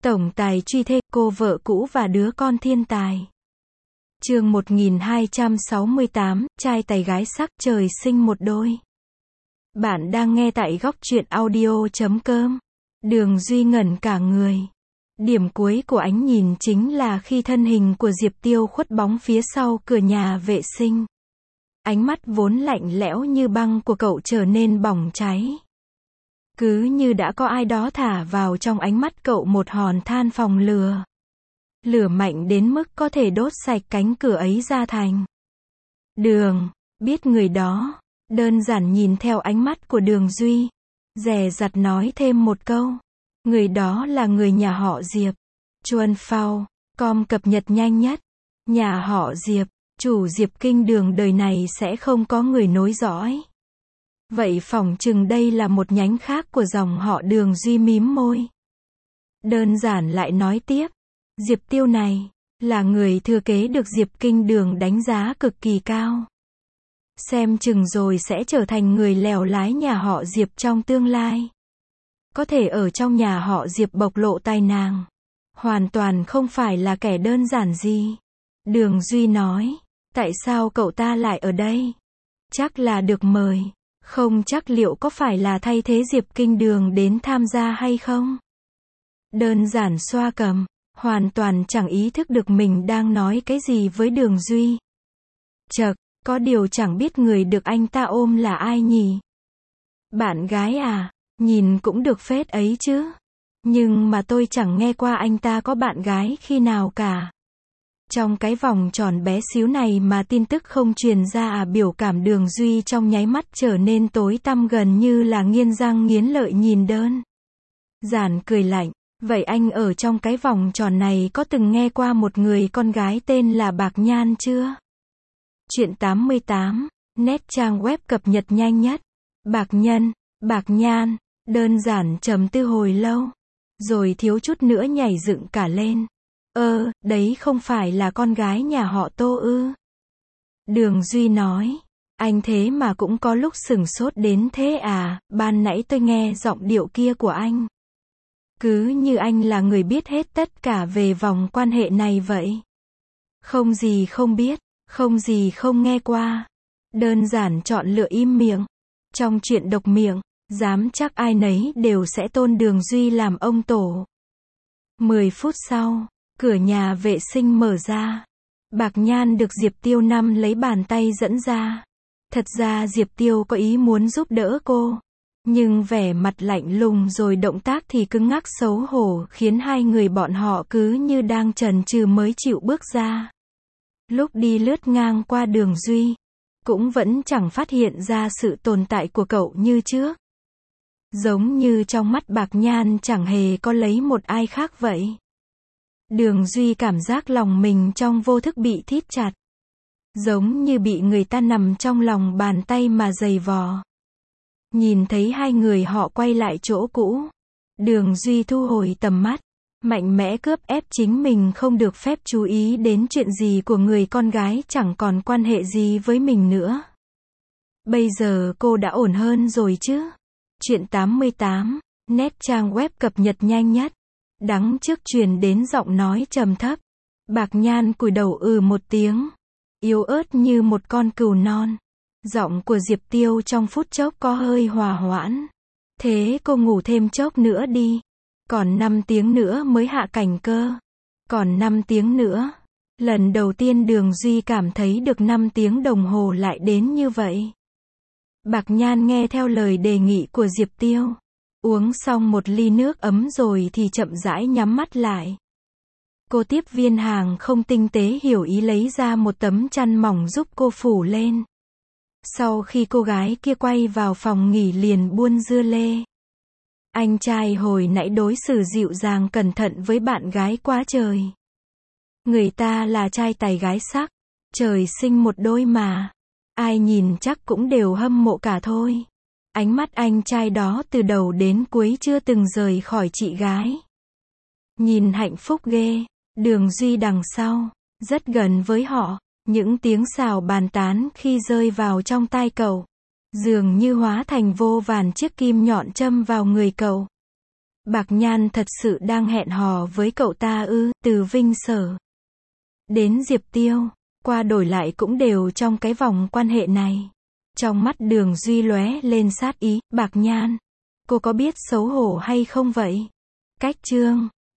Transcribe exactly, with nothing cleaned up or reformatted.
Tổng tài truy thê, cô vợ cũ và đứa con thiên tài. Chương một nghìn hai trăm sáu mươi tám, trai tài gái sắc, trời sinh một đôi. Bạn đang nghe tại góc truyện audio chấm com. Đường Duy ngẩn cả người. Điểm cuối của ánh nhìn chính là khi thân hình của Diệp Tiêu khuất bóng phía sau cửa nhà vệ sinh. Ánh mắt vốn lạnh lẽo như băng của cậu trở nên bỏng cháy. Cứ như đã có ai đó thả vào trong ánh mắt cậu một hòn than phòng lửa. Lửa mạnh đến mức có thể đốt sạch cánh cửa ấy ra thành. Đường, biết người đó, đơn giản nhìn theo ánh mắt của Đường Duy, dè dặt nói thêm một câu. Người đó là người nhà họ Diệp. Chuan Phao, com cập nhật nhanh nhất. Nhà họ Diệp, chủ Diệp Kinh Đường đời này sẽ không có người nối dõi. Vậy phỏng chừng đây là một nhánh khác của dòng họ Đường. Duy mím môi. Đơn giản lại nói tiếp. Diệp Tiêu này, là người thừa kế được Diệp Kinh Đường đánh giá cực kỳ cao. Xem chừng rồi sẽ trở thành người lèo lái nhà họ Diệp trong tương lai. Có thể ở trong nhà họ Diệp bộc lộ tài năng. Hoàn toàn không phải là kẻ đơn giản gì. Đường Duy nói. Tại sao cậu ta lại ở đây? Chắc là được mời. Không chắc liệu có phải là thay thế Diệp Kinh Đường đến tham gia hay không? Đơn giản xoa cầm, hoàn toàn chẳng ý thức được mình đang nói cái gì với Đường Duy. Chậc, có điều chẳng biết người được anh ta ôm là ai nhỉ? Bạn gái à, nhìn cũng được phết ấy chứ. Nhưng mà tôi chẳng nghe qua anh ta có bạn gái khi nào cả. Trong cái vòng tròn bé xíu này mà tin tức không truyền ra à? Biểu cảm Đường Duy trong nháy mắt trở nên tối tăm, gần như là nghiến răng nghiến lợi nhìn đơn giản cười lạnh. Vậy anh ở trong cái vòng tròn này có từng nghe qua một người con gái tên là Bạc Nhan chưa? Chuyện tám mươi tám, nét trang web cập nhật nhanh nhất. Bạc Nhân, Bạc Nhan, đơn giản trầm tư hồi lâu, rồi thiếu chút nữa nhảy dựng cả lên. Ơ, đấy không phải là con gái nhà họ Tô ư? Đường Duy nói. Anh thế mà cũng có lúc sửng sốt đến thế à? Ban nãy tôi nghe giọng điệu kia của anh, cứ như anh là người biết hết tất cả về vòng quan hệ này vậy. Không gì không biết, không gì không nghe qua. Đơn giản chọn lựa im miệng. Trong chuyện độc miệng, dám chắc ai nấy đều sẽ tôn Đường Duy làm ông tổ. Mười phút sau, cửa nhà vệ sinh mở ra. Bạc Nhan được Diệp Tiêu nắm lấy bàn tay dẫn ra. Thật ra Diệp Tiêu có ý muốn giúp đỡ cô, nhưng vẻ mặt lạnh lùng rồi động tác thì cứng ngắc xấu hổ, khiến hai người bọn họ cứ như đang chần chừ mới chịu bước ra. Lúc đi lướt ngang qua Đường Duy, cũng vẫn chẳng phát hiện ra sự tồn tại của cậu như trước. Giống như trong mắt Bạc Nhan chẳng hề có lấy một ai khác vậy. Đường Duy cảm giác lòng mình trong vô thức bị thít chặt. Giống như bị người ta nằm trong lòng bàn tay mà giày vò. Nhìn thấy hai người họ quay lại chỗ cũ, Đường Duy thu hồi tầm mắt, mạnh mẽ cướp ép chính mình không được phép chú ý đến chuyện gì của người con gái chẳng còn quan hệ gì với mình nữa. Bây giờ cô đã ổn hơn rồi chứ? Chuyện tám mươi tám, nét trang web cập nhật nhanh nhất. Đằng trước truyền đến giọng nói trầm thấp. Bạc Nhan cúi đầu ừ một tiếng, yếu ớt như một con cừu non. Giọng của Diệp Tiêu trong phút chốc có hơi hòa hoãn. Thế cô ngủ thêm chốc nữa đi. Còn năm tiếng nữa mới hạ cảnh cơ. Còn năm tiếng nữa. Lần đầu tiên Đường Duy cảm thấy được năm tiếng đồng hồ lại đến như vậy. Bạc Nhan nghe theo lời đề nghị của Diệp Tiêu. Uống xong một ly nước ấm rồi thì chậm rãi nhắm mắt lại. Cô tiếp viên hàng không tinh tế hiểu ý lấy ra một tấm chăn mỏng giúp cô phủ lên. Sau khi cô gái kia quay vào phòng nghỉ liền buôn dưa lê. Anh trai hồi nãy đối xử dịu dàng cẩn thận với bạn gái quá trời. Người ta là trai tài gái sắc, trời sinh một đôi mà. Ai nhìn chắc cũng đều hâm mộ cả thôi. Ánh mắt anh trai đó từ đầu đến cuối chưa từng rời khỏi chị gái. Nhìn hạnh phúc ghê. Đường Duy đằng sau, rất gần với họ. Những tiếng xào bàn tán khi rơi vào trong tai cậu, dường như hóa thành vô vàn chiếc kim nhọn châm vào người cậu. Bạc Nhan thật sự đang hẹn hò với cậu ta ư? Từ Vinh Sở đến Diệp Tiêu, qua đổi lại cũng đều trong cái vòng quan hệ này. Trong mắt Đường Duy lóe lên sát ý, Bạc Nhan, cô có biết xấu hổ hay không vậy? Cách chương